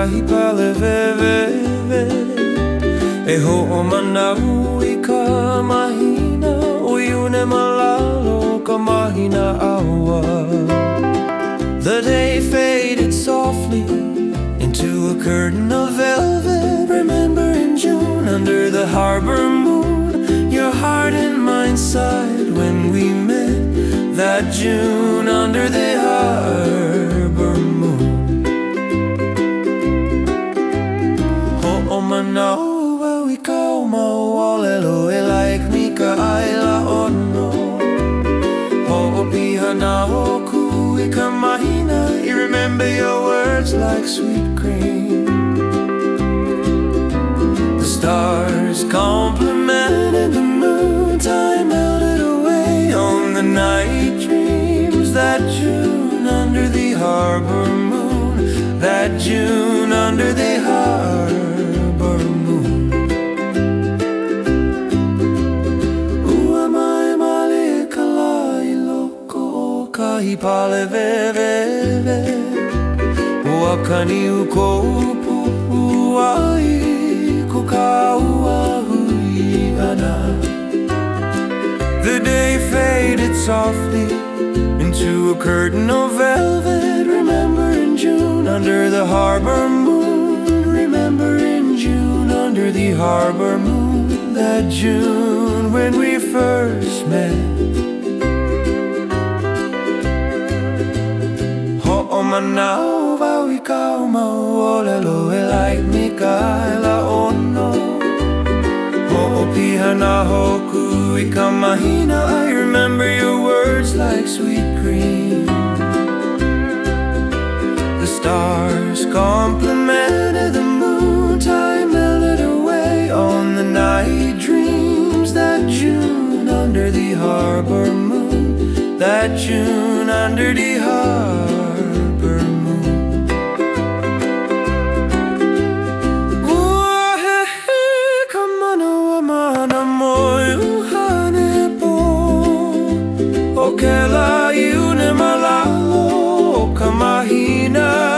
kahi pale veveve E ho'o manau I ka mahina O iune malalo ka mahina aua The day faded softly into a curtain of velvet Remember in June under the harbor moon Your heart and mine sighed when we met That June under the harbor moon Ho'o manau au I kau mauolelo E like mi ka aila ono Ho'o pihana hoku I ka mahina I remember your words like sweet cream The stars complimented the moon Time melted away on the night dreams That June under the harbor moon That June under the harbor moon Ua mai male kalai loko o kahi pale veveve Ua kani uko upu ai ko ka ua hui ana The day faded softly into a curtain of velvet Remember in June under the harbor moon Remember in June under the harbor moon That June when we first met Ho'o manau wau I kau mauolelo E like mi ka aila ono Ho'o pihana hoku I ka mahina I remember your words like sweet cream The stars complimented the moon Time melted away on the night dreams That June under the harbor moon That June under the harbor moon Ua he he ka mana wa mana moi uhane po O ke la iune malalo o ka mahina